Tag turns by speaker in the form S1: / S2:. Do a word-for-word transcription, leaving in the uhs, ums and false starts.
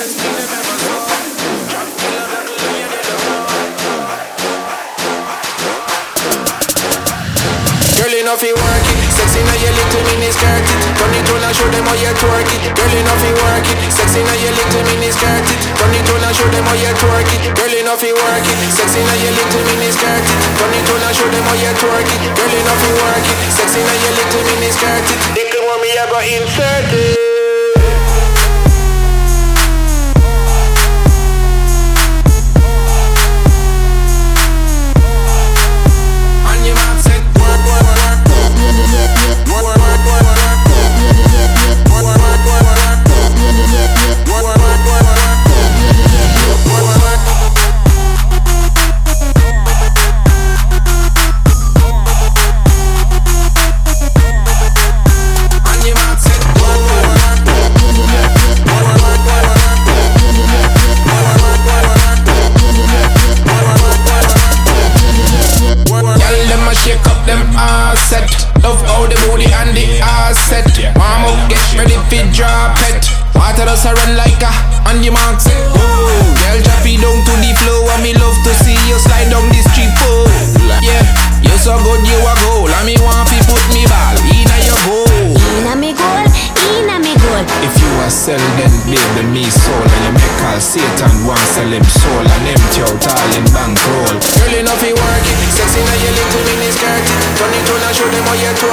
S1: Girl, enough you work it. Sexy now your little mini skirt it. Turn it on and show them how you twerk it. Girl, enough you work it. Sexy now your little mini skirt it. Turn it on and show them how you twerk it. Girl, enough you work it. Sexy now your little mini skirt it. Turn it on and show them how you twerk it. Girl, enough you work it. Sexy now your little mini skirt it. Little mommy, I got inserted. Love how the booty and the ass set. Warm up, get ready for drop it. Water does run like a on your mark set. Girl, drop it down to the floor. And me love to see you slide down the street. Oh, yeah, you so good, you a goal. And me want to put me ball inna your goal. Inna me goal, inna me goal. If you a sell, then baby me soul. And you make all Satan want sell him soul. And empty out all in bankroll. Girl, enough you work it. Sexy now your little mini skirt it. Turn it on and show them how you twerk.